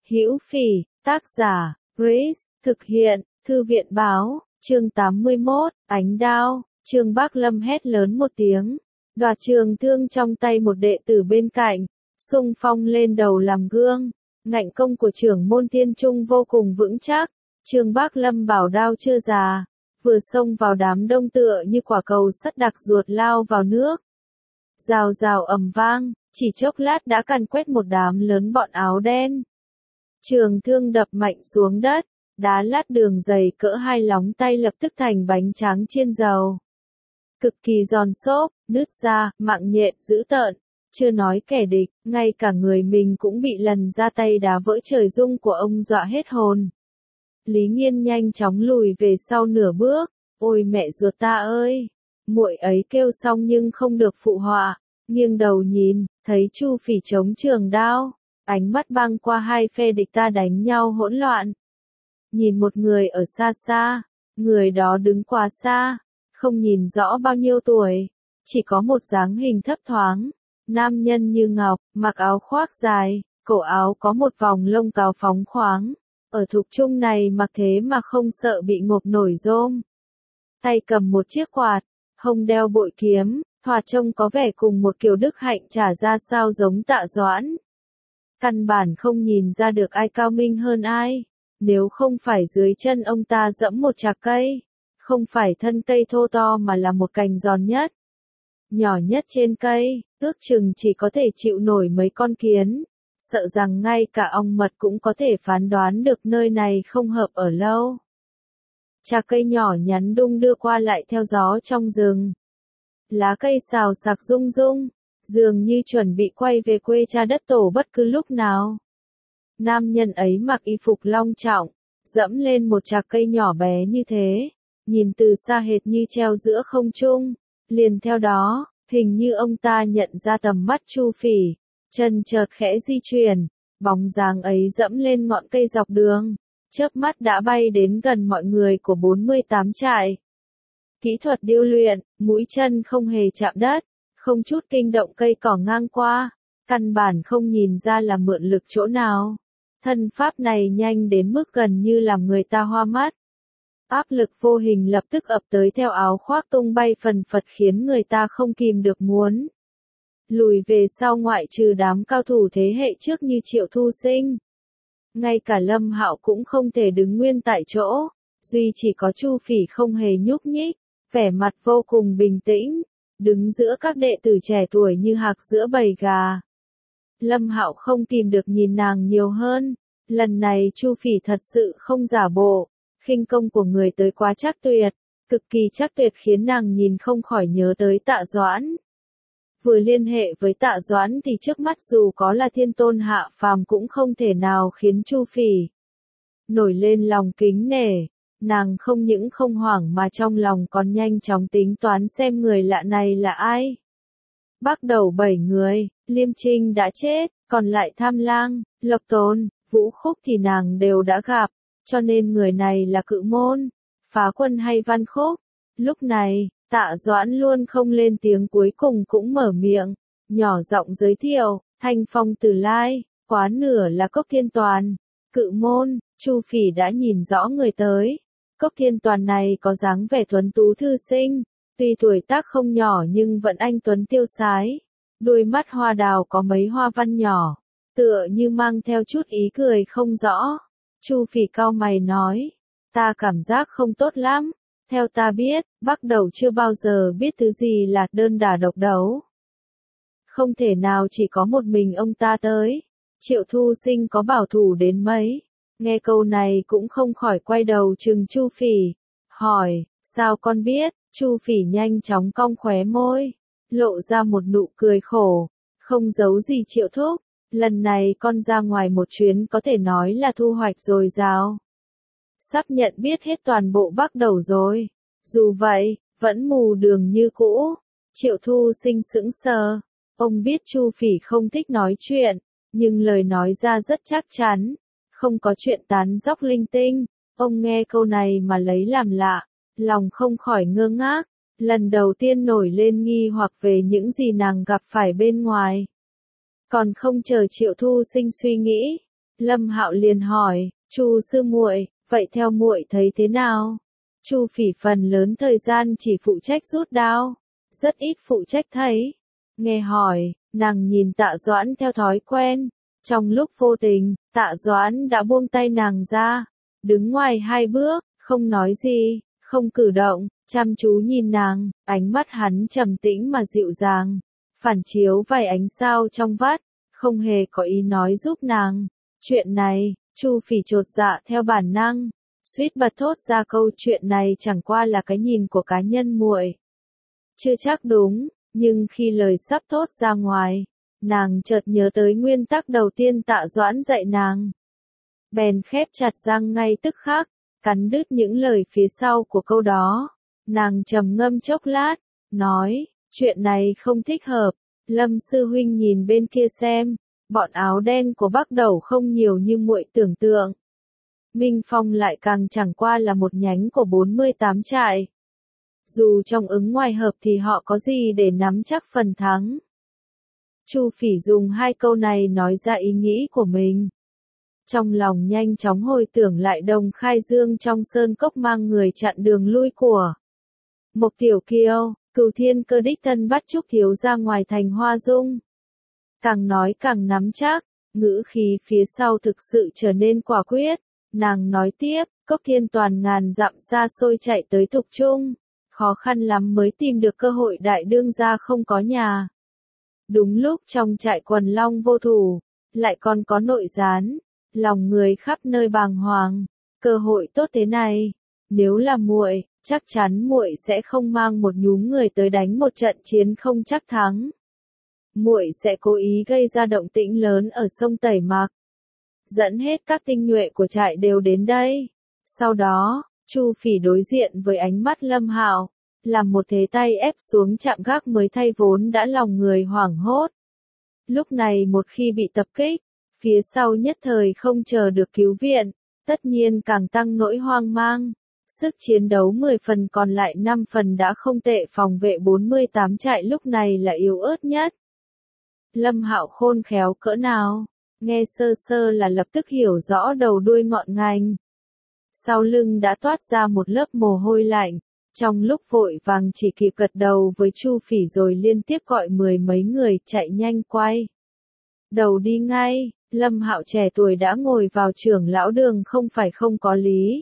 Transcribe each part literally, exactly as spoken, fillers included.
Hữu Phỉ, tác giả, Grace, thực hiện, Thư viện báo, chương tám mươi mốt, Ánh Đao, Trương Bác Lâm hét lớn một tiếng, đoạt trường thương trong tay một đệ tử bên cạnh, xung phong lên đầu làm gương, ngạnh công của trưởng môn Thiên Trung vô cùng vững chắc, Trương Bác Lâm bảo đao chưa già, vừa xông vào đám đông tựa như quả cầu sắt đặc ruột lao vào nước. Rào rào ầm vang, chỉ chốc lát đã càn quét một đám lớn bọn áo đen. Trường thương đập mạnh xuống đất, đá lát đường dày cỡ hai lóng tay lập tức thành bánh tráng chiên dầu. Cực kỳ giòn xốp, nứt ra, mạng nhện, dữ tợn, chưa nói kẻ địch, ngay cả người mình cũng bị lần ra tay đá vỡ trời rung của ông dọa hết hồn. Lý Nghiên nhanh chóng lùi về sau nửa bước, ôi mẹ ruột ta ơi! Muội ấy kêu xong nhưng không được phụ họa, nghiêng đầu nhìn, thấy Chu Phỉ chống trường đao, ánh mắt băng qua hai phe địch ta đánh nhau hỗn loạn. Nhìn một người ở xa xa, người đó đứng quá xa, không nhìn rõ bao nhiêu tuổi, chỉ có một dáng hình thấp thoáng, nam nhân như ngọc, mặc áo khoác dài, cổ áo có một vòng lông cào phóng khoáng, ở thục trung này mặc thế mà không sợ bị ngộp nổi rôm. Tay cầm một chiếc quạt, hông đeo bội kiếm, thoạt trông có vẻ cùng một kiểu đức hạnh trả ra sao giống Tạ Doãn. Căn bản không nhìn ra được ai cao minh hơn ai, nếu không phải dưới chân ông ta dẫm một chạc cây, không phải thân cây thô to mà là một cành giòn nhất, nhỏ nhất trên cây, ước chừng chỉ có thể chịu nổi mấy con kiến, sợ rằng ngay cả ong mật cũng có thể phán đoán được nơi này không hợp ở lâu. Chạc cây nhỏ nhắn đung đưa qua lại theo gió trong rừng. Lá cây xào xạc rung rung, dường như chuẩn bị quay về quê cha đất tổ bất cứ lúc nào. Nam nhân ấy mặc y phục long trọng, dẫm lên một chạc cây nhỏ bé như thế, nhìn từ xa hệt như treo giữa không trung, liền theo đó, hình như ông ta nhận ra tầm mắt Chu Phỉ, chân chợt khẽ di chuyển, bóng dáng ấy dẫm lên ngọn cây dọc đường, chớp mắt đã bay đến gần mọi người của bốn mươi tám trại. Kỹ thuật điêu luyện, mũi chân không hề chạm đất, không chút kinh động cây cỏ ngang qua, căn bản không nhìn ra là mượn lực chỗ nào. Thân pháp này nhanh đến mức gần như làm người ta hoa mắt. Áp lực vô hình lập tức ập tới theo áo khoác tung bay phần phật khiến người ta không kìm được muốn lùi về sau, ngoại trừ đám cao thủ thế hệ trước như Triệu Thu Sinh. Ngay cả Lâm Hạo cũng không thể đứng nguyên tại chỗ, duy chỉ có Chu Phỉ không hề nhúc nhích, vẻ mặt vô cùng bình tĩnh, đứng giữa các đệ tử trẻ tuổi như hạc giữa bầy gà. Lâm Hạo không kìm được nhìn nàng nhiều hơn, lần này Chu Phỉ thật sự không giả bộ, khinh công của người tới quá chắc tuyệt, cực kỳ chắc tuyệt khiến nàng nhìn không khỏi nhớ tới Tạ Doãn. Vừa liên hệ với Tạ Doãn thì trước mắt dù có là thiên tôn hạ phàm cũng không thể nào khiến Chu Phỉ nổi lên lòng kính nể. Nàng không những không hoảng mà trong lòng còn nhanh chóng tính toán xem người lạ này là ai. Bắt đầu bảy người, Liêm Trinh đã chết, còn lại Tham Lang, Lộc Tôn, Vũ Khúc thì nàng đều đã gặp, cho nên người này là Cự Môn, Phá Quân hay Văn Khúc. Lúc này, Tạ Doãn luôn không lên tiếng, cuối cùng cũng mở miệng, nhỏ giọng giới thiệu, Thanh Phong Tử Lai, quá nửa là Cốc Thiên Toàn. Cự Môn, Chu Phỉ đã nhìn rõ người tới. Cốc Thiên Toàn này có dáng vẻ tuấn tú thư sinh, tuy tuổi tác không nhỏ nhưng vẫn anh tuấn tiêu sái. Đôi mắt hoa đào có mấy hoa văn nhỏ, tựa như mang theo chút ý cười không rõ. Chu Phỉ cau mày nói, ta cảm giác không tốt lắm. Theo ta biết, Bắc Đầu chưa bao giờ biết thứ gì là đơn đả độc đấu. Không thể nào chỉ có một mình ông ta tới. Triệu Thu Sinh có bảo thủ đến mấy. Nghe câu này cũng không khỏi quay đầu trừng Chu Phỉ, hỏi, sao con biết? Chu Phỉ nhanh chóng cong khóe môi, lộ ra một nụ cười khổ, không giấu gì Triệu Thúc, lần này con ra ngoài một chuyến có thể nói là thu hoạch dồi dào. Sắp nhận biết hết toàn bộ Bắc Đầu rồi, dù vậy, vẫn mù đường như cũ. Triệu Thu Sinh sững sờ, ông biết Chu Phỉ không thích nói chuyện, nhưng lời nói ra rất chắc chắn. Không có chuyện tán dóc linh tinh, ông nghe câu này mà lấy làm lạ, lòng không khỏi ngơ ngác, lần đầu tiên nổi lên nghi hoặc về những gì nàng gặp phải bên ngoài. Còn không chờ Triệu Thu Sinh suy nghĩ, Lâm Hạo liền hỏi, Chu sư muội, vậy theo muội thấy thế nào? Chu Phỉ phần lớn thời gian chỉ phụ trách rút đao, rất ít phụ trách thấy. Nghe hỏi, nàng nhìn Tạ Doãn theo thói quen. Trong lúc vô tình, Tạ Doãn đã buông tay nàng ra, đứng ngoài hai bước, không nói gì, không cử động, chăm chú nhìn nàng, ánh mắt hắn trầm tĩnh mà dịu dàng, phản chiếu vài ánh sao trong vắt, không hề có ý nói giúp nàng. Chuyện này, Chu Phỉ chột dạ theo bản năng, suýt bật thốt ra câu chuyện này chẳng qua là cái nhìn của cá nhân muội. Chưa chắc đúng, nhưng khi lời sắp thốt ra ngoài, nàng chợt nhớ tới nguyên tắc đầu tiên Tạ Doãn dạy nàng. Bèn khép chặt răng ngay tức khắc, cắn đứt những lời phía sau của câu đó. Nàng trầm ngâm chốc lát, nói, chuyện này không thích hợp. Lâm sư huynh nhìn bên kia xem, bọn áo đen của Bắc Đẩu không nhiều như muội tưởng tượng. Minh Phong lại càng chẳng qua là một nhánh của bốn mươi tám trại. Dù trong ứng ngoài hợp thì họ có gì để nắm chắc phần thắng. Chu Phỉ dùng hai câu này nói ra ý nghĩ của mình. Trong lòng nhanh chóng hồi tưởng lại Đồng Khai Dương trong sơn cốc mang người chặn đường lui của Mộc Tiểu Kiêu, Cửu Thiên Cơ đích thân bắt Trúc thiếu ra ngoài thành Hoa Dung. Càng nói càng nắm chắc, ngữ khí phía sau thực sự trở nên quả quyết. Nàng nói tiếp, Cốc Thiên Toàn ngàn dặm xa xôi chạy tới Thục Trung, khó khăn lắm mới tìm được cơ hội đại đương gia không có nhà. Đúng lúc trong trại quần long vô thủ, lại còn có nội gián, lòng người khắp nơi bàng hoàng. Cơ hội tốt thế này, nếu là muội, chắc chắn muội sẽ không mang một nhúm người tới đánh một trận chiến không chắc thắng. Muội sẽ cố ý gây ra động tĩnh lớn ở sông Tẩy Mạc, dẫn hết các tinh nhuệ của trại đều đến đây. Sau đó, Chu Phỉ đối diện với ánh mắt Lâm Hạo, làm một thế tay ép xuống chạm gác mới thay vốn đã lòng người hoảng hốt. Lúc này một khi bị tập kích, phía sau nhất thời không chờ được cứu viện, tất nhiên càng tăng nỗi hoang mang. Sức chiến đấu mười phần còn lại năm phần đã không tệ, phòng vệ bốn mươi tám trại lúc này là yếu ớt nhất. Lâm Hạo khôn khéo cỡ nào, nghe sơ sơ là lập tức hiểu rõ đầu đuôi ngọn ngành. Sau lưng đã toát ra một lớp mồ hôi lạnh, trong lúc vội vàng chỉ kịp gật đầu với Chu Phỉ rồi liên tiếp gọi mười mấy người chạy nhanh quay đầu đi ngay. Lâm Hạo trẻ tuổi đã ngồi vào trưởng lão đường không phải không có lý.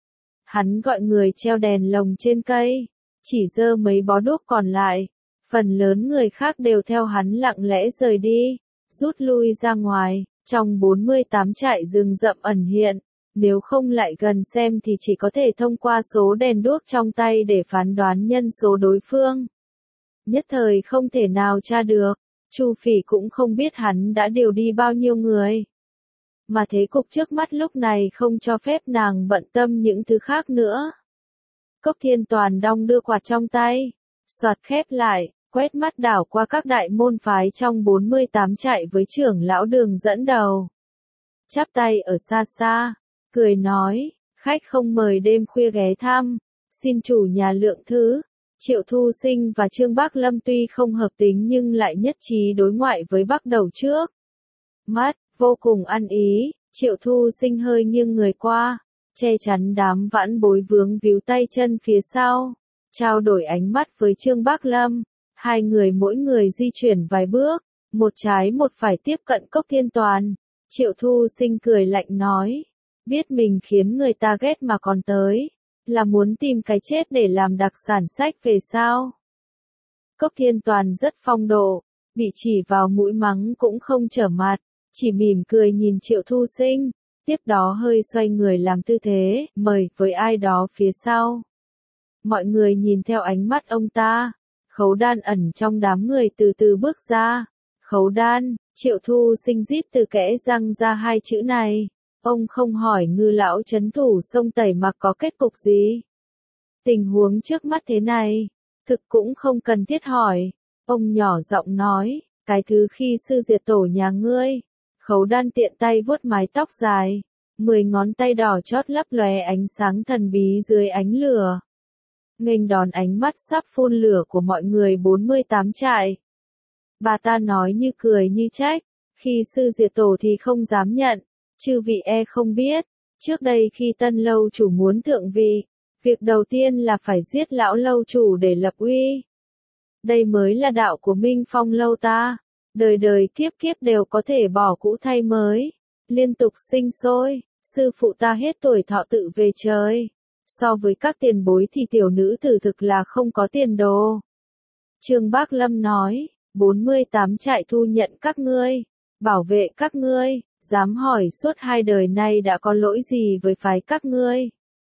Hắn gọi người treo đèn lồng trên cây, chỉ dơ mấy bó đuốc còn lại, phần lớn người khác đều theo hắn lặng lẽ rời đi, rút lui ra ngoài. Trong bốn mươi tám trại rừng rậm ẩn hiện, nếu không lại gần xem thì chỉ có thể thông qua số đèn đuốc trong tay để phán đoán nhân số đối phương. Nhất thời không thể nào tra được, Chu Phỉ cũng không biết hắn đã điều đi bao nhiêu người. Mà thế cục trước mắt lúc này không cho phép nàng bận tâm những thứ khác nữa. Cốc Thiên Toàn đong đưa quạt trong tay, soạt khép lại, quét mắt đảo qua các đại môn phái trong bốn mươi tám trại với trưởng lão đường dẫn đầu. Chắp tay ở xa xa, cười nói, khách không mời đêm khuya ghé thăm, xin chủ nhà lượng thứ. Triệu Thu Sinh và Trương Bác Lâm tuy không hợp tính nhưng lại nhất trí đối ngoại với Bắc Đẩu trước. Mắt, vô cùng ăn ý, Triệu Thu Sinh hơi nghiêng người qua, che chắn đám vãn bối vướng víu tay chân phía sau, trao đổi ánh mắt với Trương Bác Lâm. Hai người mỗi người di chuyển vài bước, một trái một phải tiếp cận Cốc Thiên Toàn. Triệu Thu Sinh cười lạnh nói, biết mình khiến người ta ghét mà còn tới, là muốn tìm cái chết để làm đặc sản sách về sao? Cốc Thiên Toàn rất phong độ, bị chỉ vào mũi mắng cũng không trở mặt, chỉ mỉm cười nhìn Triệu Thu Sinh, tiếp đó hơi xoay người làm tư thế, mời với ai đó phía sau. Mọi người nhìn theo ánh mắt ông ta, Khấu Đan ẩn trong đám người từ từ bước ra. Khấu Đan, Triệu Thu Sinh rít từ kẽ răng ra hai chữ này. Ông không hỏi Ngư lão trấn thủ sông Tẩy Mạc có kết cục gì. Tình huống trước mắt thế này, thực cũng không cần thiết hỏi. Ông nhỏ giọng nói, cái thứ khi sư diệt tổ nhà ngươi. Khấu Đan tiện tay vuốt mái tóc dài, mười ngón tay đỏ chót lấp lóe ánh sáng thần bí dưới ánh lửa. Nghênh đón ánh mắt sắp phun lửa của mọi người bốn mươi tám trại. Bà ta nói như cười như trách, khi sư diệt tổ thì không dám nhận, Chư vị e không biết, trước đây khi tân lâu chủ muốn thượng vị, việc đầu tiên là phải giết lão lâu chủ để lập uy. Đây mới là đạo của Minh Phong lâu ta, đời đời kiếp kiếp đều có thể bỏ cũ thay mới, liên tục sinh sôi, sư phụ ta hết tuổi thọ tự về trời. So với các tiền bối thì tiểu nữ tử thực là không có tiền đồ. Trương Bác Lâm nói, bốn mươi tám trại thu nhận các ngươi, bảo vệ các ngươi, dám hỏi suốt hai đời nay đã có lỗi gì với phái các ngươi.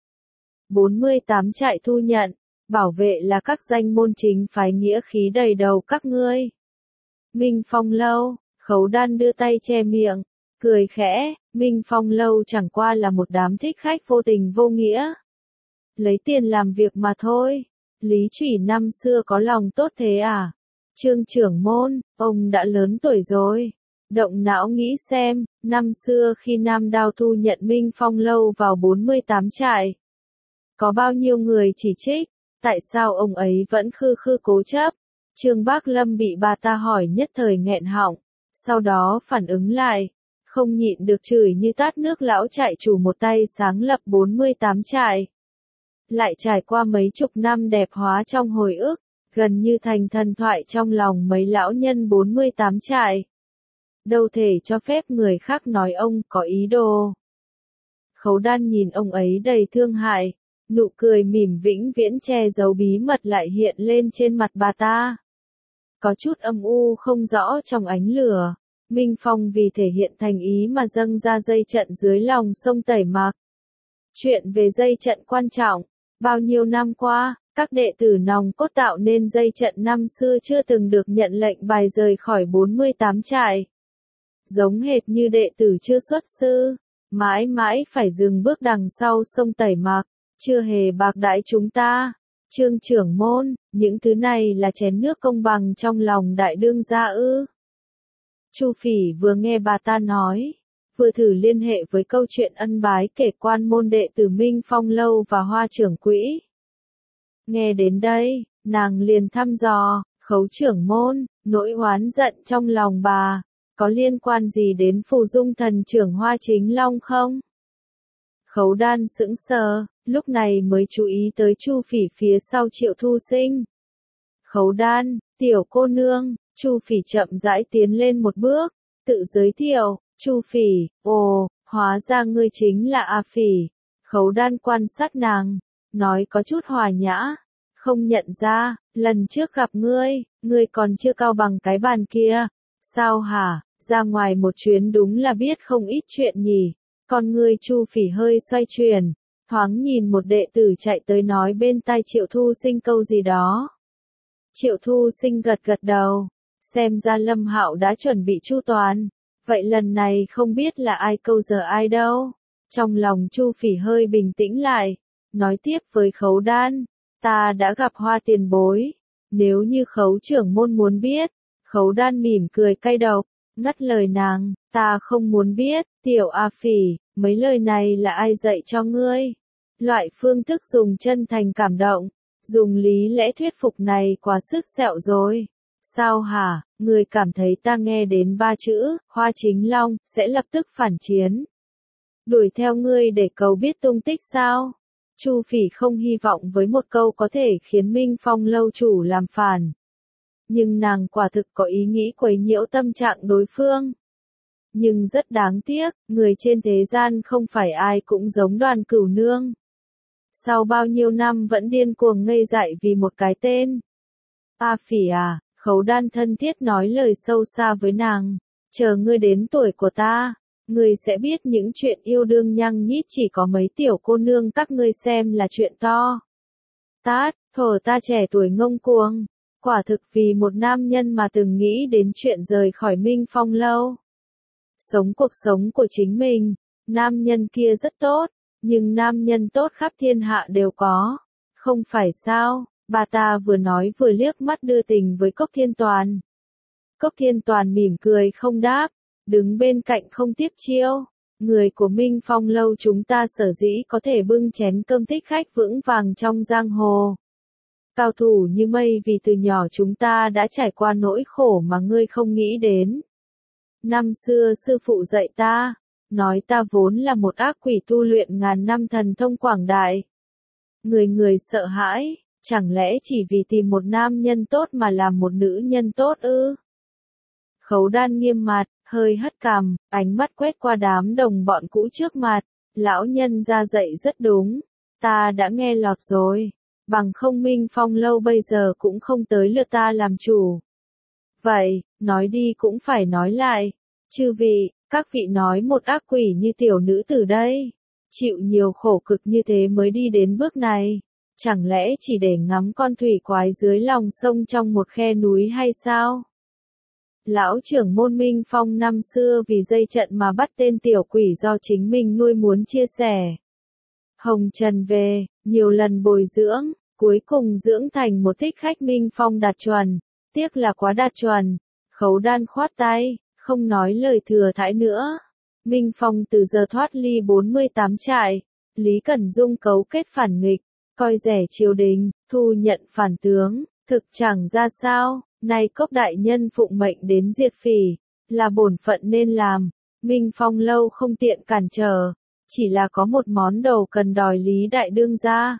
bốn mươi tám trại thu nhận, bảo vệ là các danh môn chính phái nghĩa khí đầy đầu các ngươi. Minh Phong lâu, Khấu Đan đưa tay che miệng, cười khẽ, Minh Phong lâu chẳng qua là một đám thích khách vô tình vô nghĩa. Lấy tiền làm việc mà thôi. Lý Chủy năm xưa có lòng tốt thế à? Trương trưởng môn, ông đã lớn tuổi rồi. Động não nghĩ xem, năm xưa khi Nam Đao thu nhận Minh Phong lâu vào bốn mươi tám trại. Có bao nhiêu người chỉ trích, tại sao ông ấy vẫn khư khư cố chấp? Trương Bác Lâm bị bà ta hỏi nhất thời nghẹn họng, sau đó phản ứng lại, không nhịn được chửi như tát nước lão trại chủ một tay sáng lập bốn mươi tám trại. Lại trải qua mấy chục năm đẹp hóa trong hồi ức, gần như thành thần thoại trong lòng mấy lão nhân bốn mươi tám trại. Đâu thể cho phép người khác nói ông có ý đồ. Khấu Đan nhìn ông ấy đầy thương hại, nụ cười mỉm vĩnh viễn che giấu bí mật lại hiện lên trên mặt bà ta. Có chút âm u không rõ trong ánh lửa, Minh Phong vì thể hiện thành ý mà dâng ra dây trận dưới lòng sông Tẩy Mạc. Chuyện về dây trận quan trọng. Bao nhiêu năm qua, các đệ tử nòng cốt tạo nên dây trận năm xưa chưa từng được nhận lệnh bài rời khỏi bốn mươi tám trại. Giống hệt như đệ tử chưa xuất sư, mãi mãi phải dừng bước đằng sau sông Tẩy Mạc, chưa hề bạc đãi chúng ta. Trương trưởng môn, những thứ này là chén nước công bằng trong lòng đại đương gia ư? Chu Phỉ vừa nghe bà ta nói, vừa thử liên hệ với câu chuyện ân bái kể quan môn đệ tử Minh Phong lâu và Hoa trưởng quỹ. Nghe đến đây, nàng liền thăm dò, Khấu trưởng môn, nỗi oán giận trong lòng bà, có liên quan gì đến phù dung thần trưởng Hoa Chính Long không? Khấu Đan sững sờ, lúc này mới chú ý tới Chu Phỉ phía sau Triệu Thu Sinh. Khấu Đan, tiểu cô nương, Chu Phỉ chậm rãi tiến lên một bước, tự giới thiệu. Chu Phỉ, ồ, hóa ra ngươi chính là A Phỉ. Khấu Đan quan sát nàng, nói có chút hòa nhã, không nhận ra, lần trước gặp ngươi, ngươi còn chưa cao bằng cái bàn kia. Sao hả, ra ngoài một chuyến đúng là biết không ít chuyện nhỉ. Con ngươi Chu Phỉ hơi xoay chuyển, thoáng nhìn một đệ tử chạy tới nói bên tai Triệu Thu Sinh câu gì đó. Triệu Thu Sinh gật gật đầu, xem ra Lâm Hạo đã chuẩn bị chu toàn. Vậy lần này không biết là ai câu giờ ai đâu. Trong lòng Chu Phỉ hơi bình tĩnh lại, nói tiếp với Khấu Đan, ta đã gặp Hoa tiền bối. Nếu như Khấu trưởng môn muốn biết, Khấu Đan mỉm cười cay độc, ngắt lời nàng, ta không muốn biết, tiểu A Phỉ, mấy lời này là ai dạy cho ngươi? Loại phương thức dùng chân thành cảm động, dùng lý lẽ thuyết phục này quá sức sẹo rồi. Sao hả, người cảm thấy ta nghe đến ba chữ, Hoa Chính Long, sẽ lập tức phản chiến. Đuổi theo ngươi để cầu biết tung tích sao? Chu Phỉ không hy vọng với một câu có thể khiến Minh Phong lâu chủ làm phản. Nhưng nàng quả thực có ý nghĩ quấy nhiễu tâm trạng đối phương. Nhưng rất đáng tiếc, người trên thế gian không phải ai cũng giống Đoàn Cửu Nương. Sau bao nhiêu năm vẫn điên cuồng ngây dại vì một cái tên. A Phỉ à, Khấu Đan thân thiết nói lời sâu xa với nàng, chờ ngươi đến tuổi của ta, ngươi sẽ biết những chuyện yêu đương nhăng nhít chỉ có mấy tiểu cô nương các ngươi xem là chuyện to. Tát, thổ ta trẻ tuổi ngông cuồng, quả thực vì một nam nhân mà từng nghĩ đến chuyện rời khỏi Minh Phong lâu. Sống cuộc sống của chính mình, nam nhân kia rất tốt, nhưng nam nhân tốt khắp thiên hạ đều có, không phải sao? Bà ta vừa nói vừa liếc mắt đưa tình với Cốc Thiên Toàn. Cốc Thiên Toàn mỉm cười không đáp, đứng bên cạnh không tiếp chiêu. Người của Minh Phong lâu chúng ta sở dĩ có thể bưng chén cơm thích khách vững vàng trong giang hồ. Cao thủ như mây vì từ nhỏ chúng ta đã trải qua nỗi khổ mà ngươi không nghĩ đến. Năm xưa sư phụ dạy ta, nói ta vốn là một ác quỷ tu luyện ngàn năm thần thông quảng đại. Người người sợ hãi, chẳng lẽ chỉ vì tìm một nam nhân tốt mà làm một nữ nhân tốt ư? Khấu Đan nghiêm mặt, hơi hất cằm, ánh mắt quét qua đám đồng bọn cũ trước mặt, lão nhân ra dạy rất đúng, ta đã nghe lọt rồi, bằng không Minh Phong lâu bây giờ cũng không tới lượt ta làm chủ. Vậy, nói đi cũng phải nói lại, chư vị, các vị nói một ác quỷ như tiểu nữ tử đây, chịu nhiều khổ cực như thế mới đi đến bước này, chẳng lẽ chỉ để ngắm con thủy quái dưới lòng sông trong một khe núi hay sao? Lão trưởng môn Minh Phong năm xưa vì dây trận mà bắt tên tiểu quỷ do chính mình nuôi muốn chia sẻ. Hồng Trần về, nhiều lần bồi dưỡng, cuối cùng dưỡng thành một thích khách Minh Phong đạt chuẩn, tiếc là quá đạt chuẩn. Khấu Đan khoát tay, không nói lời thừa thãi nữa. Minh Phong từ giờ thoát ly bốn mươi tám trại, Lý Cẩn Dung cấu kết phản nghịch, coi rẻ triều đình, thu nhận phản tướng, thực chẳng ra sao. Nay Cốc đại nhân phụng mệnh đến diệt phỉ, là bổn phận nên làm, Minh Phong lâu không tiện cản trở, chỉ là có một món đồ cần đòi Lý đại đương ra.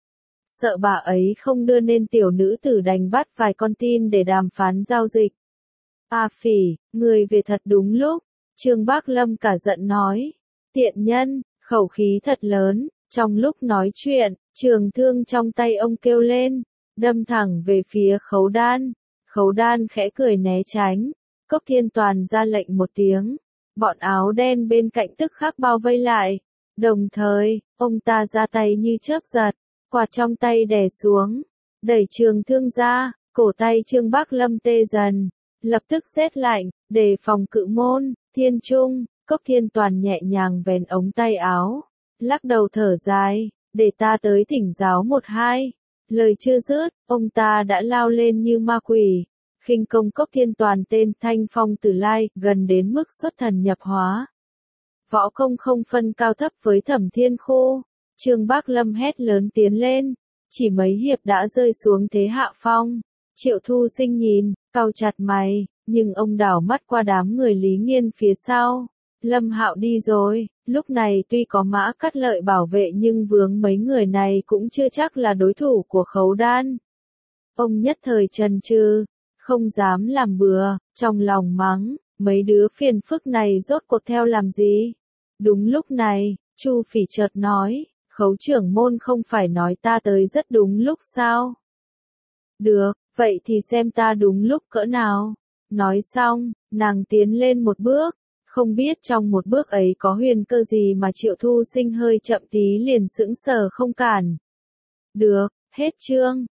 Sợ bà ấy không đưa nên tiểu nữ tử đành bắt vài con tin để đàm phán giao dịch. A Phỉ, người về thật đúng lúc, Trương Bác Lâm cả giận nói, tiện nhân, khẩu khí thật lớn, trong lúc nói chuyện, trường thương trong tay ông kêu lên, đâm thẳng về phía Khấu Đan. Khấu Đan khẽ cười né tránh, Cốc Thiên Toàn ra lệnh một tiếng, bọn áo đen bên cạnh tức khắc bao vây lại, đồng thời, ông ta ra tay như chớp giật, quạt trong tay đè xuống, đẩy trường thương ra, cổ tay Trương Bác Lâm tê dần, lập tức rét lạnh, đề phòng cự môn, Thiên Trung, Cốc Thiên Toàn nhẹ nhàng vén ống tay áo, lắc đầu thở dài, để ta tới thỉnh giáo một hai. Lời chưa dứt, ông ta đã lao lên như ma quỷ, khinh công Cốc Thiên Toàn tên Thanh Phong Tử Lai, gần đến mức xuất thần nhập hóa. Võ công không phân cao thấp với Thẩm Thiên Khô, Trương Bác Lâm hét lớn tiến lên, chỉ mấy hiệp đã rơi xuống thế hạ phong. Triệu Thu Sinh nhìn, cau chặt mày, nhưng ông đảo mắt qua đám người Lý Nghiên phía sau. Lâm Hạo đi rồi, lúc này tuy có Mã Cắt Lợi bảo vệ nhưng vướng mấy người này cũng chưa chắc là đối thủ của Khấu Đan. Ông nhất thời chần chừ, không dám làm bừa, trong lòng mắng, mấy đứa phiền phức này rốt cuộc theo làm gì? Đúng lúc này, Chu Phỉ chợt nói, Khấu trưởng môn không phải nói ta tới rất đúng lúc sao? Được, vậy thì xem ta đúng lúc cỡ nào. Nói xong, nàng tiến lên một bước. Không biết trong một bước ấy có huyền cơ gì mà Triệu Thu Sinh hơi chậm tí liền sững sờ không cản. Được, hết chương.